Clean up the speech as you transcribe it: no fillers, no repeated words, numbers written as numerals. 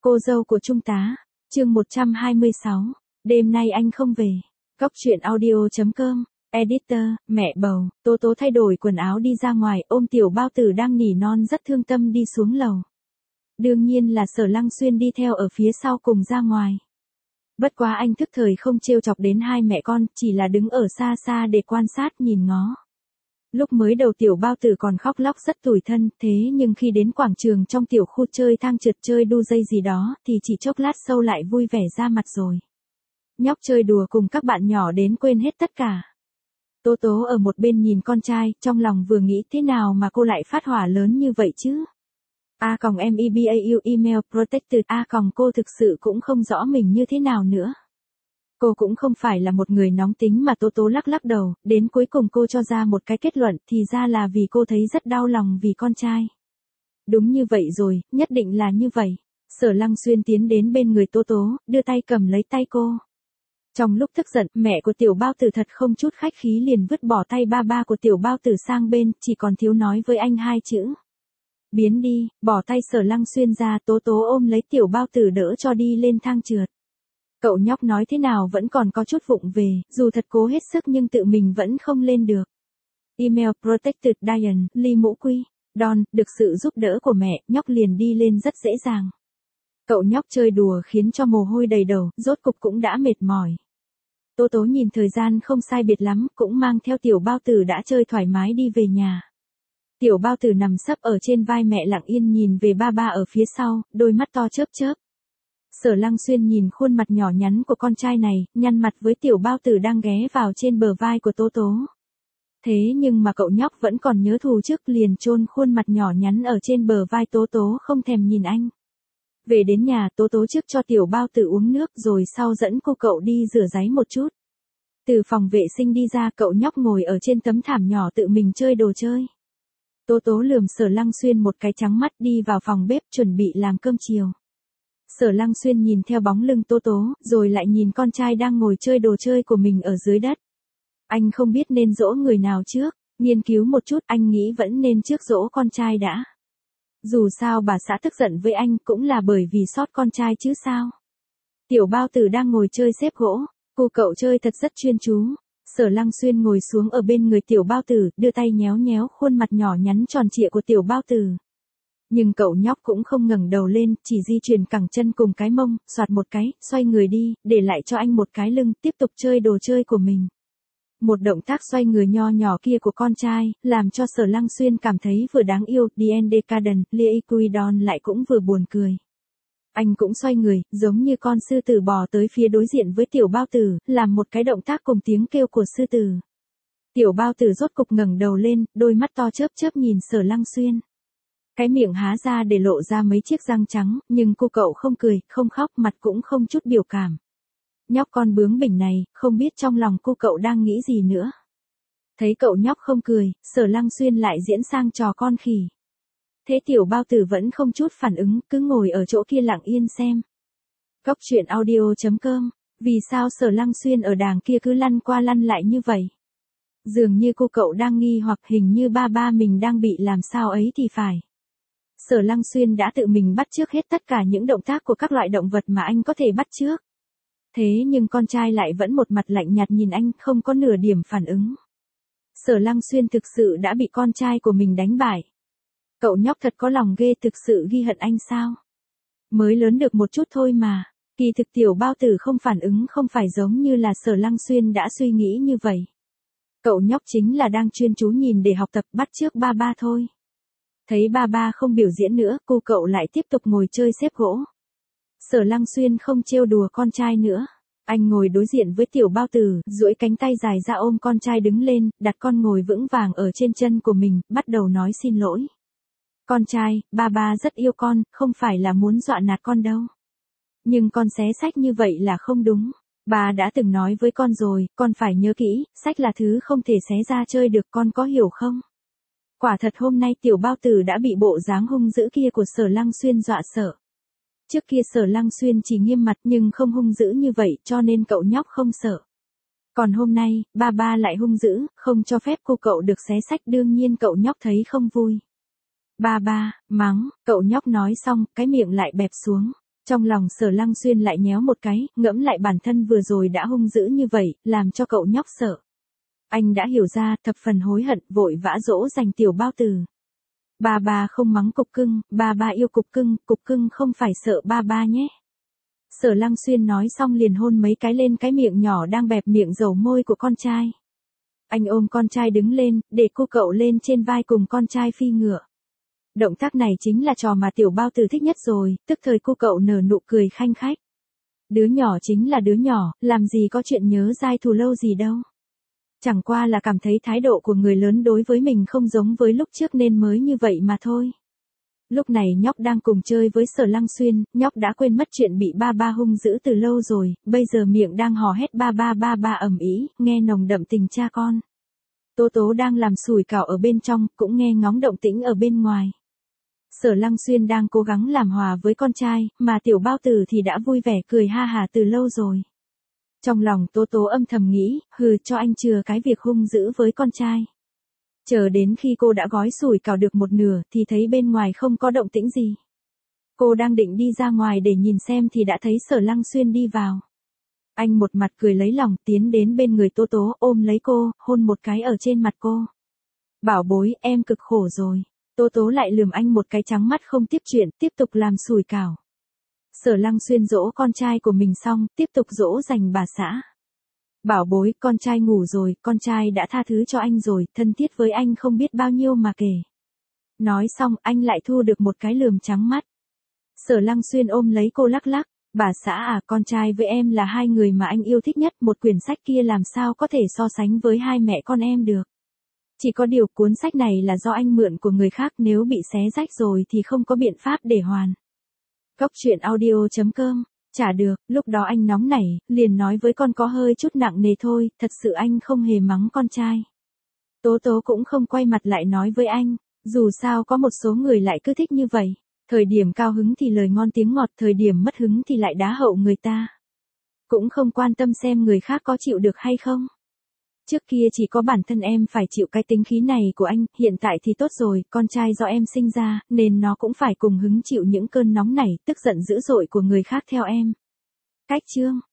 Cô dâu của Trung tá, chương 126, đêm nay anh không về. Góc truyện audio.com, editor, mẹ bầu, Tố Tố thay đổi quần áo đi ra ngoài, ôm tiểu bao tử đang nỉ non rất thương tâm đi xuống lầu. Đương nhiên là Sở Lăng Xuyên đi theo ở phía sau cùng ra ngoài. Bất quá anh thức thời không trêu chọc đến hai mẹ con, chỉ là đứng ở xa xa để quan sát nhìn ngó. Lúc mới đầu tiểu bao tử còn khóc lóc rất tủi thân, thế nhưng khi đến quảng trường trong tiểu khu chơi thang trượt chơi đu dây gì đó, thì chỉ chốc lát sau lại vui vẻ ra mặt rồi. Nhóc chơi đùa cùng các bạn nhỏ đến quên hết tất cả. Tố Tố ở một bên nhìn con trai, trong lòng vừa nghĩ thế nào mà cô lại phát hỏa lớn như vậy chứ? MEBAU email protected. Cô thực sự cũng không rõ mình như thế nào nữa. Cô cũng không phải là một người nóng tính mà Tố Tố lắc lắc đầu, đến cuối cùng cô cho ra một cái kết luận, thì ra là vì cô thấy rất đau lòng vì con trai. Đúng như vậy rồi, nhất định là như vậy. Sở Lăng Xuyên tiến đến bên người Tố Tố, đưa tay cầm lấy tay cô. Trong lúc tức giận, mẹ của tiểu bao tử thật không chút khách khí liền vứt bỏ tay ba của tiểu bao tử sang bên, chỉ còn thiếu nói với anh hai chữ. Biến đi, bỏ tay Sở Lăng Xuyên ra. Tố Tố ôm lấy tiểu bao tử đỡ cho đi lên thang trượt. Cậu nhóc nói thế nào vẫn còn có chút vụng về, dù thật cố hết sức nhưng tự mình vẫn không lên được. Email protected Diane, Ly Mũ Quy, Don, được sự giúp đỡ của mẹ, nhóc liền đi lên rất dễ dàng. Cậu nhóc chơi đùa khiến cho mồ hôi đầy đầu, rốt cục cũng đã mệt mỏi. Tố Tố nhìn thời gian không sai biệt lắm, cũng mang theo tiểu bao tử đã chơi thoải mái đi về nhà. Tiểu bao tử nằm sấp ở trên vai mẹ lặng yên nhìn về ba ở phía sau, đôi mắt to chớp chớp. Sở Lăng Xuyên nhìn khuôn mặt nhỏ nhắn của con trai này, nhăn mặt với tiểu bao tử đang ghé vào trên bờ vai của Tố Tố. Thế nhưng mà cậu nhóc vẫn còn nhớ thù trước, liền chôn khuôn mặt nhỏ nhắn ở trên bờ vai Tố Tố không thèm nhìn anh. Về đến nhà, Tố Tố trước cho tiểu bao tử uống nước rồi sau dẫn cậu đi rửa ráy một chút. Từ phòng vệ sinh đi ra, cậu nhóc ngồi ở trên tấm thảm nhỏ tự mình chơi đồ chơi. Tố Tố lườm Sở Lăng Xuyên một cái trắng mắt đi vào phòng bếp chuẩn bị làm cơm chiều. Sở Lăng Xuyên nhìn theo bóng lưng Tố Tố, rồi lại nhìn con trai đang ngồi chơi đồ chơi của mình ở dưới đất. Anh không biết nên dỗ người nào trước, nghiên cứu một chút anh nghĩ vẫn nên trước dỗ con trai đã. Dù sao bà xã tức giận với anh cũng là bởi vì sót con trai chứ sao. Tiểu bao tử đang ngồi chơi xếp gỗ, cậu chơi thật rất chuyên chú. Sở Lăng Xuyên ngồi xuống ở bên người tiểu bao tử, đưa tay nhéo nhéo khuôn mặt nhỏ nhắn tròn trịa của tiểu bao tử. Nhưng cậu nhóc cũng không ngẩng đầu lên, chỉ di chuyển cẳng chân cùng cái mông, xoạt một cái, xoay người đi, để lại cho anh một cái lưng, tiếp tục chơi đồ chơi của mình. Một động tác xoay người nho nhỏ kia của con trai, làm cho Sở Lăng Xuyên cảm thấy vừa đáng yêu, Dien Decadent, Liquidon lại cũng vừa buồn cười. Anh cũng xoay người, giống như con sư tử bò tới phía đối diện với tiểu bao tử, làm một cái động tác cùng tiếng kêu của sư tử. Tiểu bao tử rốt cục ngẩng đầu lên, đôi mắt to chớp chớp nhìn Sở Lăng Xuyên. Cái miệng há ra để lộ ra mấy chiếc răng trắng, nhưng cậu không cười, không khóc, mặt cũng không chút biểu cảm. Nhóc con bướng bỉnh này, không biết trong lòng cậu đang nghĩ gì nữa. Thấy cậu nhóc không cười, Sở Lăng Xuyên lại diễn sang trò con khỉ. Thế tiểu bao tử vẫn không chút phản ứng, cứ ngồi ở chỗ kia lặng yên xem. Góc truyện audio.com, vì sao Sở Lăng Xuyên ở đàng kia cứ lăn qua lăn lại như vậy? Dường như cậu đang nghi hoặc hình như ba mình đang bị làm sao ấy thì phải. Sở Lăng Xuyên đã tự mình bắt chước hết tất cả những động tác của các loại động vật mà anh có thể bắt chước. Thế nhưng con trai lại vẫn một mặt lạnh nhạt nhìn anh, không có nửa điểm phản ứng. Sở Lăng Xuyên thực sự đã bị con trai của mình đánh bại. Cậu nhóc thật có lòng ghê, thực sự ghi hận anh sao? Mới lớn được một chút thôi mà. Kỳ thực tiểu bao tử không phản ứng không phải giống như là Sở Lăng Xuyên đã suy nghĩ như vậy. Cậu nhóc chính là đang chuyên chú nhìn để học tập bắt chước ba thôi. Thấy ba không biểu diễn nữa, cậu lại tiếp tục ngồi chơi xếp gỗ. Sở Lăng Xuyên không trêu đùa con trai nữa. Anh ngồi đối diện với tiểu bao tử, duỗi cánh tay dài ra ôm con trai đứng lên, đặt con ngồi vững vàng ở trên chân của mình, bắt đầu nói xin lỗi. Con trai, ba rất yêu con, không phải là muốn dọa nạt con đâu. Nhưng con xé sách như vậy là không đúng. Ba đã từng nói với con rồi, con phải nhớ kỹ, sách là thứ không thể xé ra chơi được, con có hiểu không? Quả thật hôm nay tiểu bao tử đã bị bộ dáng hung dữ kia của Sở Lăng Xuyên dọa sợ. Trước kia Sở Lăng Xuyên chỉ nghiêm mặt nhưng không hung dữ như vậy cho nên cậu nhóc không sợ. Còn hôm nay, ba lại hung dữ, không cho phép cậu được xé sách, đương nhiên cậu nhóc thấy không vui. Ba, mắng, cậu nhóc nói xong, cái miệng lại bẹp xuống. Trong lòng Sở Lăng Xuyên lại nhéo một cái, ngẫm lại bản thân vừa rồi đã hung dữ như vậy, làm cho cậu nhóc sợ. Anh đã hiểu ra, thập phần hối hận, vội vã dỗ dành tiểu bao tử. Ba ba không mắng cục cưng, ba ba yêu cục cưng không phải sợ ba ba nhé. Sở Lăng Xuyên nói xong liền hôn mấy cái lên cái miệng nhỏ đang bẹp miệng dầu môi của con trai. Anh ôm con trai đứng lên, để cô cậu lên trên vai cùng con trai phi ngựa. Động tác này chính là trò mà tiểu bao tử thích nhất rồi, tức thời cô cậu nở nụ cười khanh khách. Đứa nhỏ chính là đứa nhỏ, làm gì có chuyện nhớ dai thù lâu gì đâu. Chẳng qua là cảm thấy thái độ của người lớn đối với mình không giống với lúc trước nên mới như vậy mà thôi. Lúc này nhóc đang cùng chơi với Sở Lăng Xuyên, nhóc đã quên mất chuyện bị ba ba hung dữ từ lâu rồi, bây giờ miệng đang hò hét ba ba ầm ĩ, nghe nồng đậm tình cha con. Tố Tố đang làm sủi cảo ở bên trong, cũng nghe ngóng động tĩnh ở bên ngoài. Sở Lăng Xuyên đang cố gắng làm hòa với con trai, mà tiểu bao tử thì đã vui vẻ cười ha hà từ lâu rồi. Trong lòng Tố Tố âm thầm nghĩ, hừ cho anh chừa cái việc hung dữ với con trai. Chờ đến khi cô đã gói sủi cảo được một nửa thì thấy bên ngoài không có động tĩnh gì. Cô đang định đi ra ngoài để nhìn xem thì đã thấy Sở Lăng Xuyên đi vào. Anh một mặt cười lấy lòng tiến đến bên người Tố Tố ôm lấy cô, hôn một cái ở trên mặt cô. Bảo bối, em cực khổ rồi. Tố Tố lại lườm anh một cái trắng mắt không tiếp chuyện, tiếp tục làm sủi cảo. Sở Lăng Xuyên dỗ con trai của mình xong, tiếp tục dỗ dành bà xã. Bảo bối, con trai ngủ rồi, con trai đã tha thứ cho anh rồi, thân thiết với anh không biết bao nhiêu mà kể. Nói xong, anh lại thu được một cái lườm trắng mắt. Sở Lăng Xuyên ôm lấy cô lắc lắc, bà xã à, con trai với em là hai người mà anh yêu thích nhất, một quyển sách kia làm sao có thể so sánh với hai mẹ con em được. Chỉ có điều cuốn sách này là do anh mượn của người khác, nếu bị xé rách rồi thì không có biện pháp để hoàn. Góc truyện audio.com. Chả được, lúc đó anh nóng nảy, liền nói với con có hơi chút nặng nề thôi, thật sự anh không hề mắng con trai. Tố Tố cũng không quay mặt lại nói với anh, dù sao có một số người lại cứ thích như vậy. Thời điểm cao hứng thì lời ngon tiếng ngọt, thời điểm mất hứng thì lại đá hậu người ta. Cũng không quan tâm xem người khác có chịu được hay không. Trước kia chỉ có bản thân em phải chịu cái tính khí này của anh, hiện tại thì tốt rồi, con trai do em sinh ra, nên nó cũng phải cùng hứng chịu những cơn nóng nảy, tức giận dữ dội của người khác theo em. Cách chương